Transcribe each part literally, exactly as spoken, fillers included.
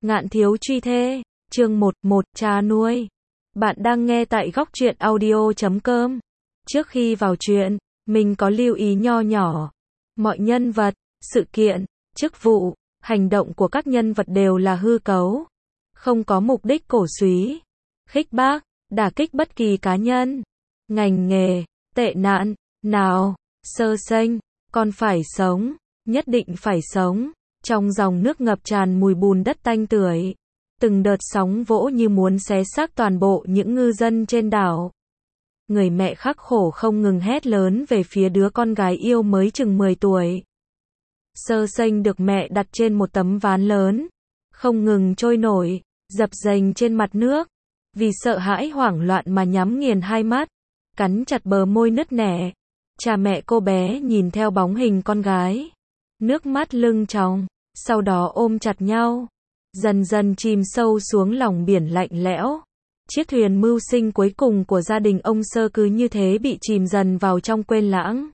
Ngạn thiếu truy thê, chương một, một, cha nuôi. Bạn đang nghe tại góc truyện audio chấm com. Trước khi vào chuyện, mình có lưu ý nho nhỏ. Mọi nhân vật, sự kiện, chức vụ, hành động của các nhân vật đều là hư cấu. Không có mục đích cổ súy, khích bác, đả kích bất kỳ cá nhân, ngành nghề, tệ nạn, nào, sơ sanh, con phải sống, nhất định phải sống. Trong dòng nước ngập tràn mùi bùn đất tanh tưởi, từng đợt sóng vỗ như muốn xé xác toàn bộ những ngư dân trên đảo. Người mẹ khắc khổ không ngừng hét lớn về phía đứa con gái yêu mới chừng mười tuổi. Sơ sanh được mẹ đặt trên một tấm ván lớn, không ngừng trôi nổi, dập dềnh trên mặt nước. Vì sợ hãi hoảng loạn mà nhắm nghiền hai mắt, cắn chặt bờ môi nứt nẻ. Cha mẹ cô bé nhìn theo bóng hình con gái, nước mắt lưng tròng, sau đó ôm chặt nhau, dần dần chìm sâu xuống lòng biển lạnh lẽo. Chiếc thuyền mưu sinh cuối cùng của gia đình ông Sơ cứ như thế bị chìm dần vào trong quên lãng.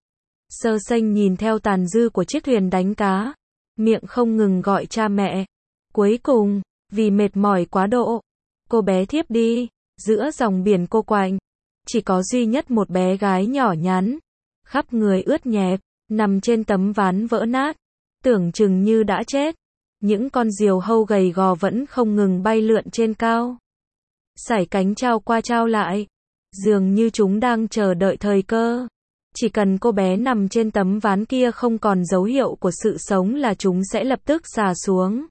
Sơ sanh nhìn theo tàn dư của chiếc thuyền đánh cá, miệng không ngừng gọi cha mẹ. Cuối cùng, vì mệt mỏi quá độ, cô bé thiếp đi, giữa dòng biển cô quạnh. Chỉ có duy nhất một bé gái nhỏ nhắn, khắp người ướt nhẹp, nằm trên tấm ván vỡ nát, tưởng chừng như đã chết. Những con diều hâu gầy gò vẫn không ngừng bay lượn trên cao, sải cánh trao qua trao lại, dường như chúng đang chờ đợi thời cơ. Chỉ cần cô bé nằm trên tấm ván kia không còn dấu hiệu của sự sống là chúng sẽ lập tức xà xuống.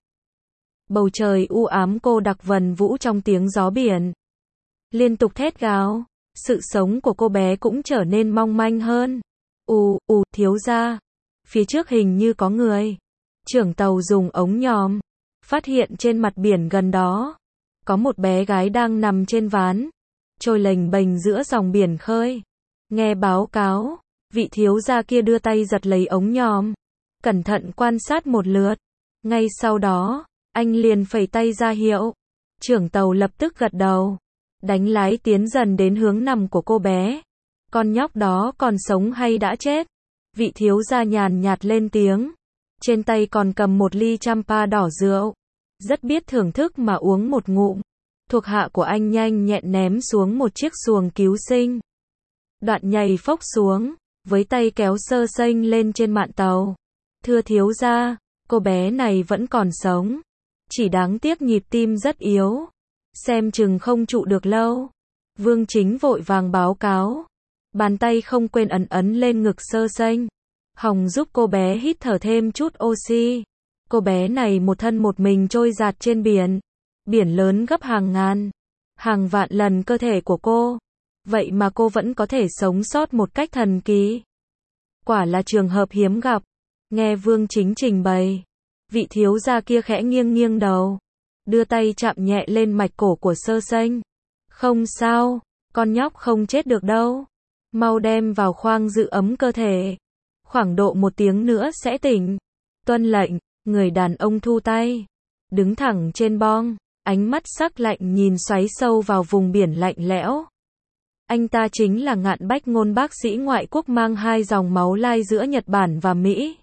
Bầu trời u ám cô đặc vần vũ trong tiếng gió biển, liên tục thét gào. Sự sống của cô bé cũng trở nên mong manh hơn. Ù, ù, thiếu gia. Phía trước hình như có người. Trưởng tàu dùng ống nhòm, phát hiện trên mặt biển gần đó, có một bé gái đang nằm trên ván, trôi lềnh bềnh giữa dòng biển khơi. Nghe báo cáo, vị thiếu gia kia đưa tay giật lấy ống nhòm, cẩn thận quan sát một lượt. Ngay sau đó, anh liền phẩy tay ra hiệu. Trưởng tàu lập tức gật đầu, đánh lái tiến dần đến hướng nằm của cô bé. Con nhóc đó còn sống hay đã chết? Vị thiếu gia nhàn nhạt lên tiếng. Trên tay còn cầm một ly champa đỏ rượu. Rất biết thưởng thức mà uống một ngụm. Thuộc hạ của anh nhanh nhẹn ném xuống một chiếc xuồng cứu sinh. Đoạn nhảy phốc xuống, với tay kéo sơ sanh lên trên mạn tàu. Thưa thiếu gia, cô bé này vẫn còn sống. Chỉ đáng tiếc nhịp tim rất yếu, xem chừng không trụ được lâu. Vương Chính vội vàng báo cáo, bàn tay không quên ấn ấn lên ngực sơ sanh, hòng giúp cô bé hít thở thêm chút oxy. Cô bé này một thân một mình trôi dạt trên biển, biển lớn gấp hàng ngàn, hàng vạn lần cơ thể của cô, vậy mà cô vẫn có thể sống sót một cách thần kỳ. Quả là trường hợp hiếm gặp. Nghe Vương Chính trình bày, vị thiếu gia kia khẽ nghiêng nghiêng đầu, đưa tay chạm nhẹ lên mạch cổ của sơ sanh. Không sao, con nhóc không chết được đâu. Mau đem vào khoang giữ ấm cơ thể. Khoảng độ một tiếng nữa sẽ tỉnh. Tuân lệnh, người đàn ông thu tay, đứng thẳng trên bong, ánh mắt sắc lạnh nhìn xoáy sâu vào vùng biển lạnh lẽo. Anh ta chính là Ngạn Bách Ngôn, bác sĩ ngoại quốc mang hai dòng máu lai giữa Nhật Bản và Mỹ.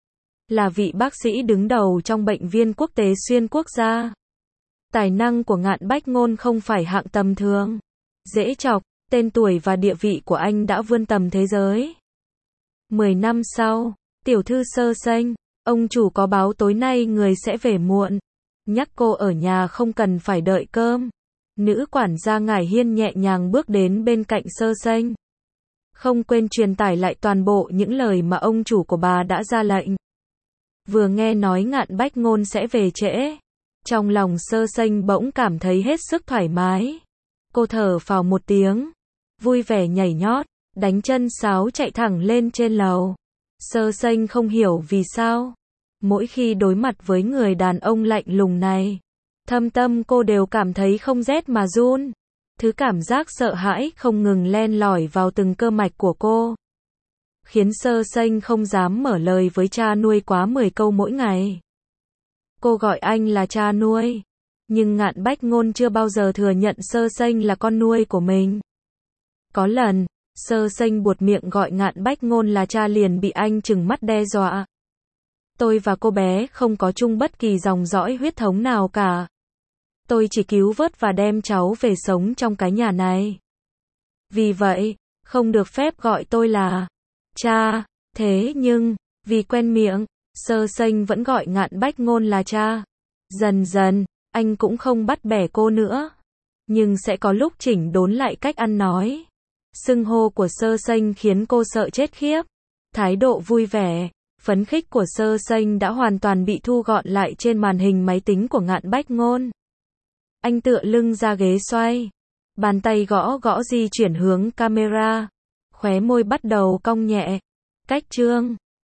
Là vị bác sĩ đứng đầu trong bệnh viện quốc tế xuyên quốc gia. Tài năng của Ngạn Bách Ngôn không phải hạng tầm thường, dễ chọc, tên tuổi và địa vị của anh đã vươn tầm thế giới. Mười năm sau, tiểu thư sơ sanh, ông chủ có báo tối nay người sẽ về muộn, nhắc cô ở nhà không cần phải đợi cơm. Nữ quản gia Ngải Hiên nhẹ nhàng bước đến bên cạnh sơ sanh, không quên truyền tải lại toàn bộ những lời mà ông chủ của bà đã ra lệnh. Vừa nghe nói Ngạn Bách Ngôn sẽ về trễ, trong lòng sơ sanh bỗng cảm thấy hết sức thoải mái. Cô thở phào một tiếng, vui vẻ nhảy nhót, đánh chân sáo chạy thẳng lên trên lầu. Sơ sanh không hiểu vì sao, mỗi khi đối mặt với người đàn ông lạnh lùng này, thâm tâm cô đều cảm thấy không rét mà run. Thứ cảm giác sợ hãi không ngừng len lỏi vào từng cơ mạch của cô, khiến sơ sanh không dám mở lời với cha nuôi quá mười câu mỗi ngày. Cô gọi anh là cha nuôi, nhưng Ngạn Bách Ngôn chưa bao giờ thừa nhận sơ sanh là con nuôi của mình. Có lần, sơ sanh buột miệng gọi Ngạn Bách Ngôn là cha liền bị anh trừng mắt đe dọa. Tôi và cô bé không có chung bất kỳ dòng dõi huyết thống nào cả. Tôi chỉ cứu vớt và đem cháu về sống trong cái nhà này. Vì vậy, không được phép gọi tôi là cha. Thế nhưng, vì quen miệng, Sơ Sênh vẫn gọi Ngạn Bách Ngôn là cha. Dần dần, anh cũng không bắt bẻ cô nữa. Nhưng sẽ có lúc chỉnh đốn lại cách ăn nói. Xưng hô của Sơ Sênh khiến cô sợ chết khiếp. Thái độ vui vẻ, phấn khích của Sơ Sênh đã hoàn toàn bị thu gọn lại trên màn hình máy tính của Ngạn Bách Ngôn. Anh tựa lưng ra ghế xoay. Bàn tay gõ gõ di chuyển hướng camera. Khóe môi bắt đầu cong nhẹ. Cách chương